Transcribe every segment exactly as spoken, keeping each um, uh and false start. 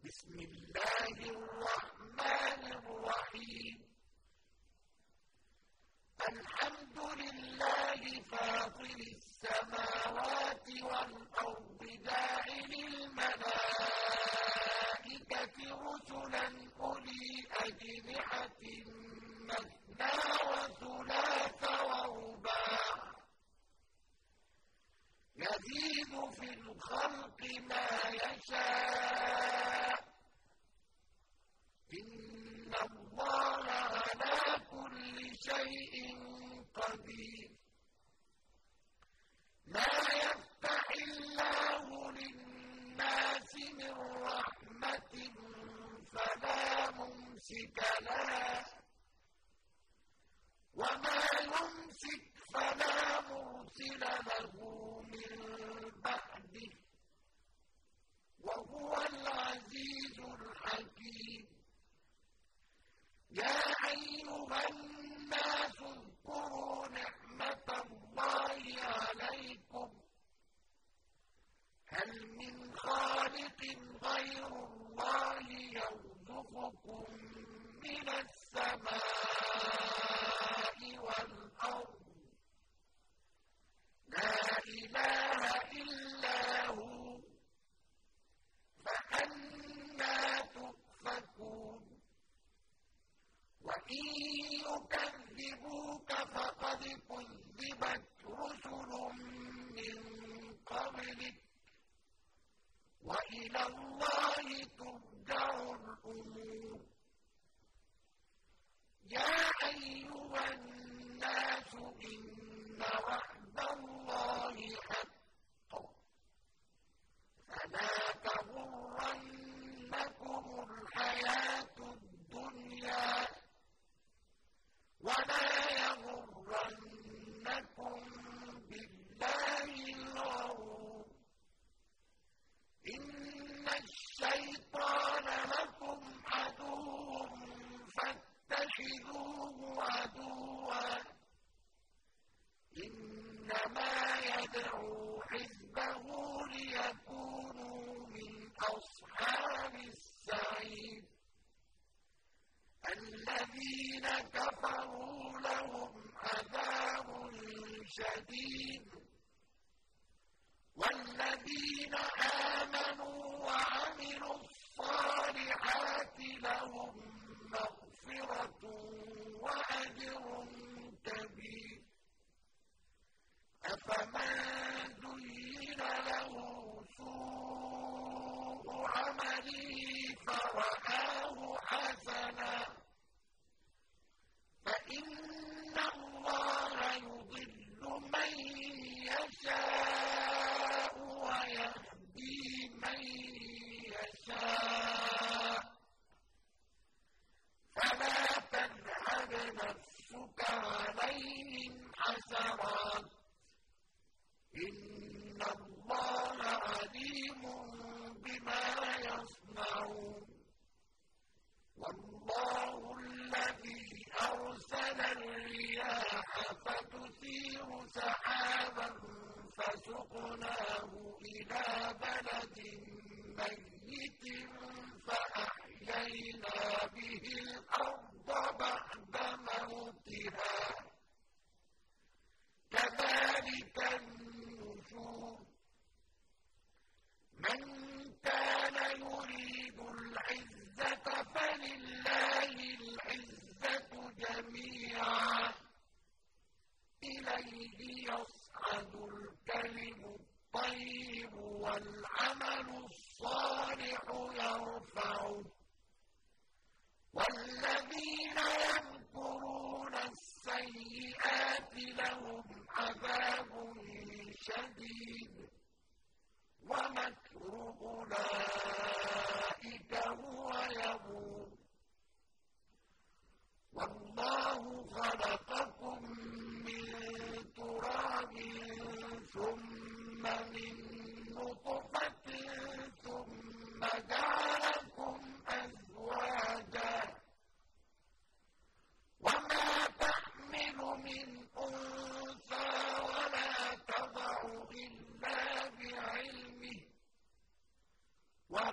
بسم الله الرحمن الرحيم الحمد لله فاطر السماوات والأرض جاعل الملائكة رسلا أولي أجنحة مثنى وثلاث ورباع يزيد في الخلق ما يشاء إن الله على كل شيء قدير ما يفتح الله للناس من رحمة فلا ممسك لها وما يمسك فلا مرسل له من بعده وهو العزيز الحكيم يا أيها الناس اذكروا نعمة الله عليكم هل من خالق غير الله يرزقكم من السماء والأرض لا إله إلا هو فأنى تؤفكون وإن يكذبوك فقد كذبت رسل من قبلك وإلى الله ترجع الأمور يا أيها الناس إن وعد الله حق فلا تغرنكم الحياة الدنيا ولا يغرنكم بالله الغرور إن الشيطان لكم عدو فاتخذوه عدوا إنما يدعو حزبه ليكونوا من أصحاب السعير الذين كفروا لهم عذاب شديد والذين آمنوا وعملوا الصالحات لهم مغفرة وأجر كبير أفمن زين له سوء عمله فرآه حسنا فإن الله يضل من يشاء ويهدي من يشاء فلا تذهب نفسك عليهم حسرات إن الله عليم بما يصنعون والله الذي أرسل الرياح فتثير سحابا فسقناه إلى بلد ميت فأحيينا به الأرض بعد موتها كذلك النشور من كان يريد العزة فلله العزة جميعا إليه يصعد الكلم الطيب والعمل الصالح يرفعه والذين يمكرون السيئات لهم عذاب شديد ومكر أولئك هو يبور والله خلقكم من تراب ثم من نطفة ثم جعلكم أزواجا وما تحمل من أنثى ولا تضع إلا بعلمه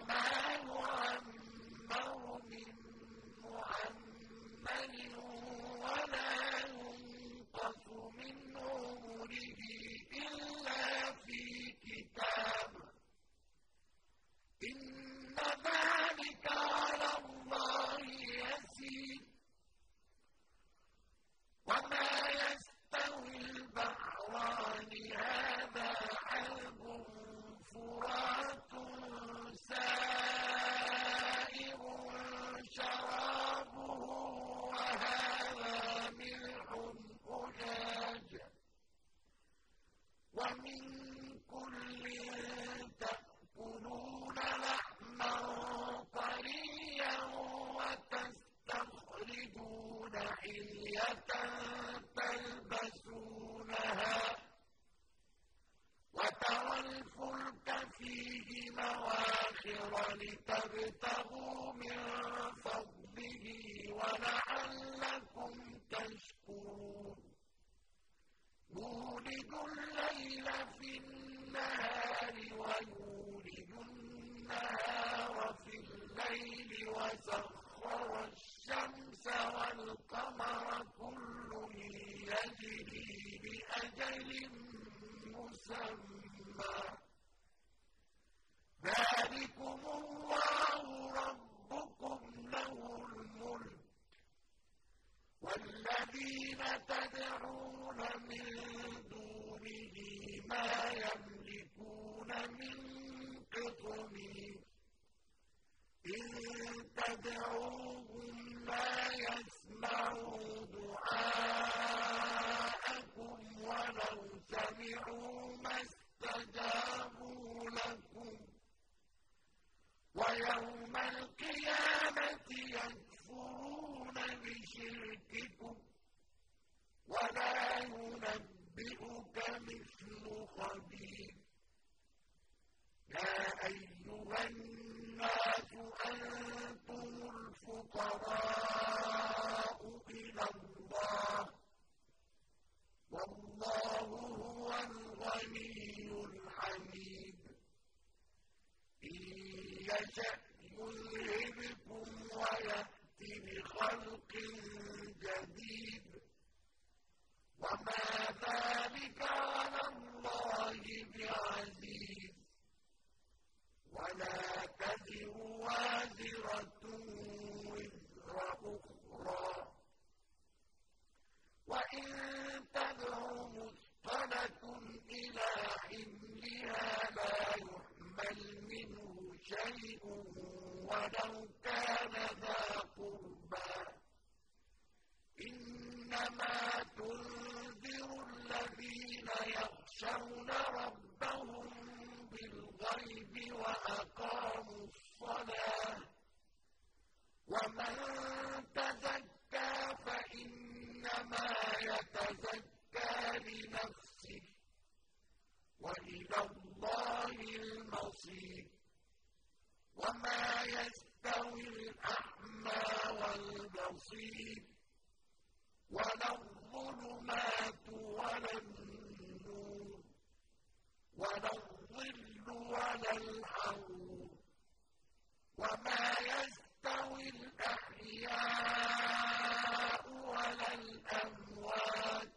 ولتبتغوا من فضله ولعلكم تشكرون يولج الليل في النهار ويولج النهار في الليل وسخر الشمس والقمر كل يجري لأجل مسمى ذلكم الله ربكم له الملك والذين تدعون من دونه ما يملكون من قطمير إن تدعوهم لا يسمعوا دعاءكم ولو سمعوا ما استجابوا لكم ويوم القيامة يكفرون بشرككم ولا ينبئك مثل خبير يا أيها الناس أنتم الفقراء إلى الله والله هو الغني الحميد إن يشأ يذهبكم ويأتي بخلق جديد وما ذلك على الله بعزيز ولا تزر وازرة وزر أخرى وإن تدع مثقلة إلى حملها لا يحمل منه شيء ولو كان ذا قربى إنما تنذر الذين يخشون ربهم بالغيب وأقاموا الصلاة ومن تزكى فإنما يتزكى لنفسه وإلى الله المصير وما يستوي الأعمى والبصير ولا الظلمات ولا النور ولا الظل ولا الحرور وما يستوي الأحياء ولا الأموات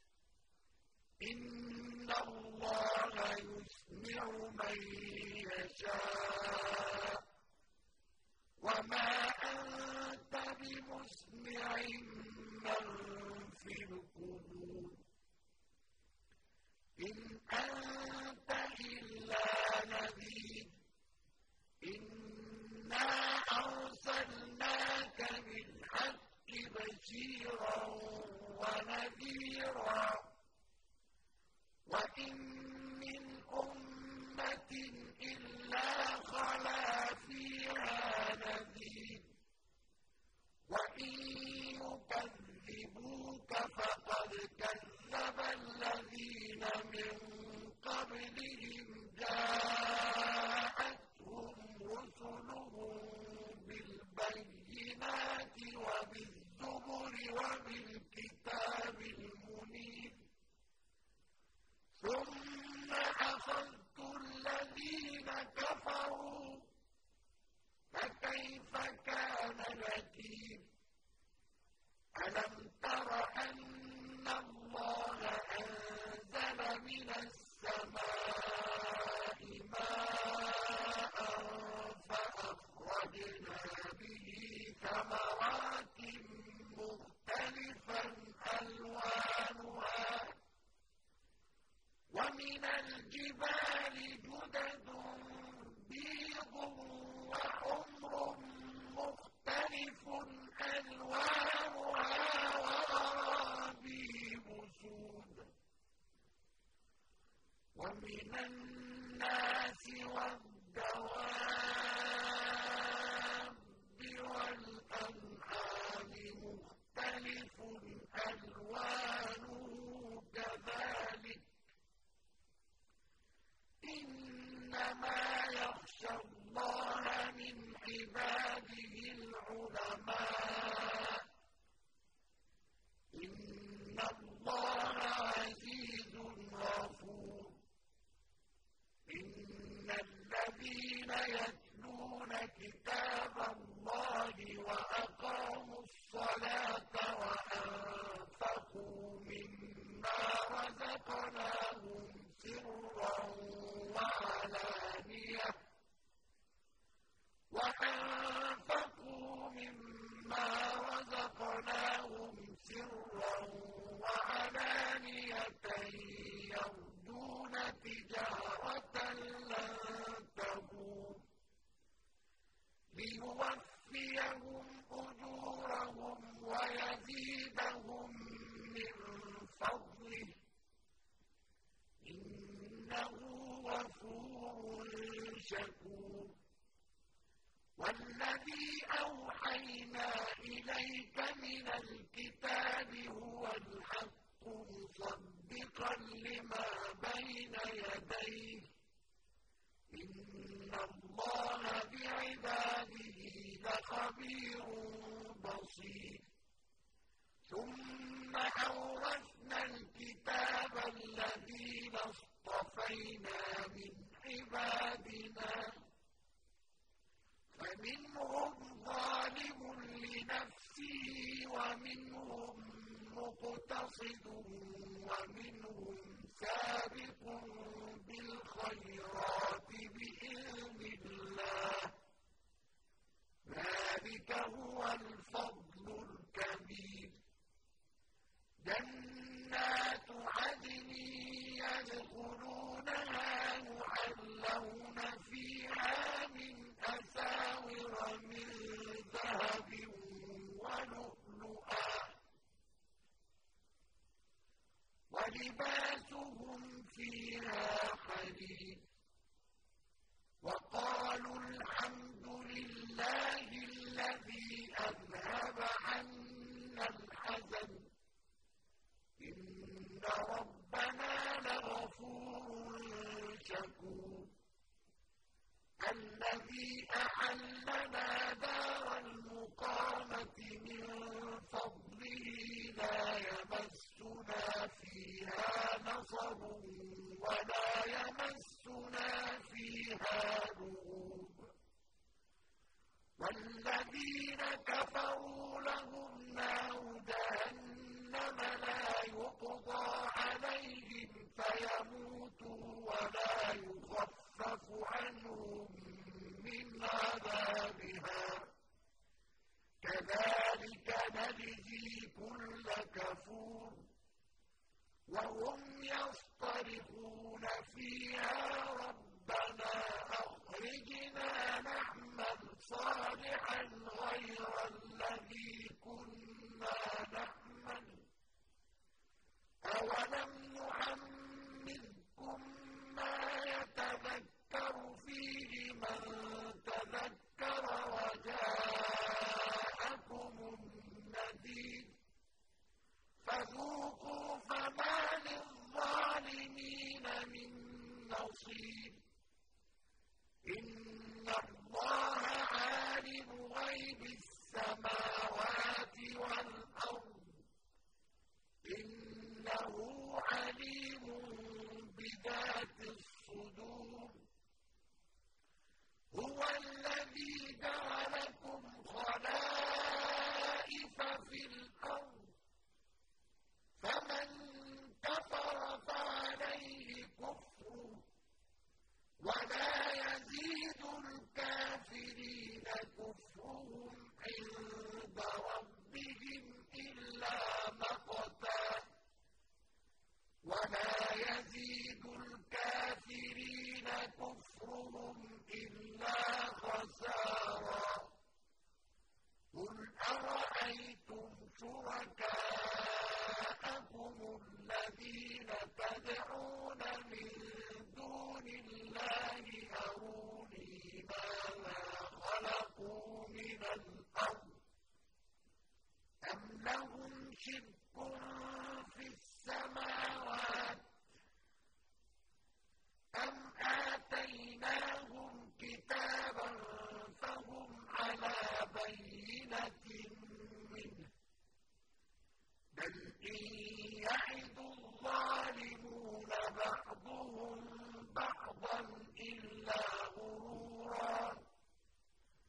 إن الله يسمع من يشاء وما أنت بمسمع من في القبور إن أنت إلا نذير إنا أرسلناك بالحق بشيرا ونذيرا وإن من أمة إلا خلا فيها نذير وإن يكذبوك فقد كذب الذين من قبلهم جاءتهم رسلهم بالبينات وبالزبر وبالكتاب المنير ثم أخذت الذين كفروا فكيف كان نكير ألم تر أن الله أنزل من السماء ماء فأخرجنا به ثمرات مختلفا ألوانها ومن الجبال جدد بيض وحمر مختلف ألوانها وغرابيب سود ومن الناس والدواب والأنعام مختلف ألوانه كذلك إنما يخشى الله من كتاب الله وأقاموا الصلاة وأنفقوا مما رزقناهم سرا وعلانية وأنفقوا مما رزقناهم سرا وعلانية يرجون تجارة لن تبور ليوفيهم أجورهم ويزيدهم من فضله إنه غفور شكور والذي أوحينا إليك من الكتاب هو الحق مصدقا لما بين يديه إن الله بعباده لخبير بصير ثم أورثنا الكتاب الذين اصطفينا من عبادنا فمنهم ظالم لنفسه ومنهم مقتصد ومنهم سابق بالخيرات بإذن الله ذلك هو الفضل الكبير جنات عدن يدخلونها يحلون فيها من أساور من ذهب ولؤلؤا ولباسهم فيها حرير وقالوا الحمد لله الذي أذهب عنا الحزن إن ربنا لغفور شكور الذي أحلنا دار المقامة من فضله لا يمسنا فيها نصب ولا يمسنا فيها لغوب والذين كفروا لهم نار جهنم لا يقضى عليهم فيموتوا ولا يخفف عنهم من عذابها كذلك نجزي كل كفور وهم يصطرخون فيها ربنا أخرجنا نعمل صالحا غير الذي كنا نعمل أولم نعمركم ما يتذكر فيه من تذكر وجاءكم النذير فذوقوا فما للظالمين من نصير إن الله عالم غيب السماوات والأرض إنه عليم بذات الصدور هو الذي جعلكم خلائف في الأرض فمن كفر فعليه كفره ولا يزيد الكافرين كفرهم عند ربهم إلا مقتا ولا يزيد الكافرين كفرهم إلا خسارا قل أرأيتم شركاءكم الذين تدعون من دون الله أروني ماذا خلقوا من الأرض أم لهم شرك في السماوات أم آتيناهم كتابا فهم على بينة منه بل إن يعد الظالمون بعضهم بعضا إلا غرورا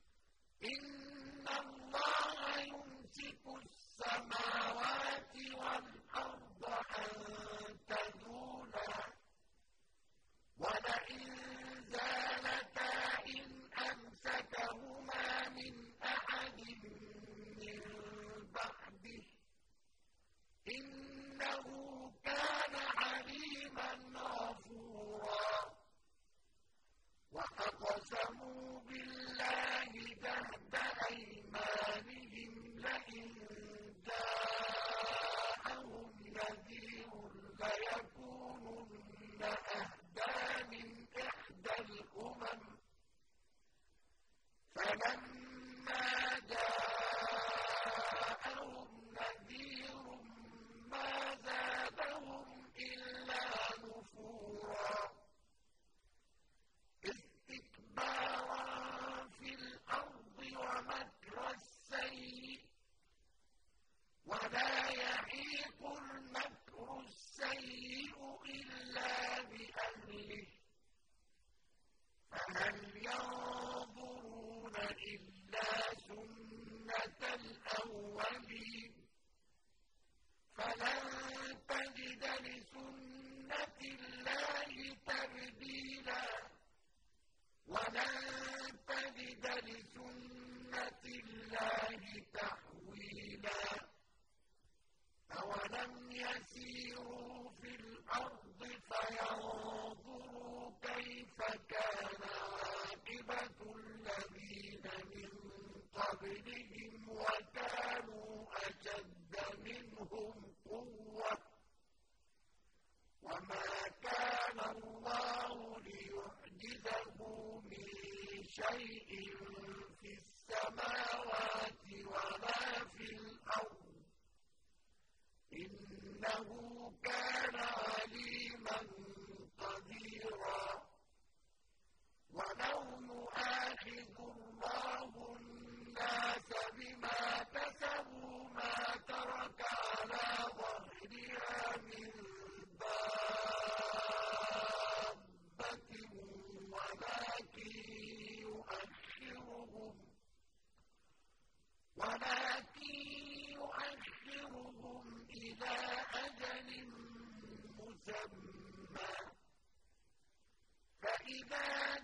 إِلَّا سُنَّةَ الْأَوَّلِينَ فَلَن تَجِدَ لِسُنَّةِ اللَّهِ تَبْدِيلًا وَلَن تَجِدَ لِسُنَّةِ اللَّهِ تَحْوِيلًا أَوَلَمْ يَسِيرُوا فِي الْأَرْضِ فَيَنظُرُوا كَيْفَ كَانَ عَاقِبَةُ الَّذِينَ مِن قَبْلِهِمْ وَكَانُوا أَشَدَّ مِنْهُمْ قُوَّةً وَمَا كَانَ اللَّهُ لِيُعْجِزَهُ مِن شَيْءٍ فِي السَّمَاوَاتِ وَلَا فِي الْأَرْضِ إِنَّهُ كَانَ عَلِيمًا قَدِيرًا وَلَوْ يُؤَاخِذُ اللَّهُ النَّاسَ بِمَا كَسَبُوا مَا تَرَكَ عَلَىٰ ظَهْرِهَا مِن دَابَّةٍ وَلَٰكِن يُؤَخِّرُهُمْ وَلَٰكِن يُؤَخِّرُهُمْ إِلَىٰ أَجَلٍ مُّسَمًّى فَإِذَا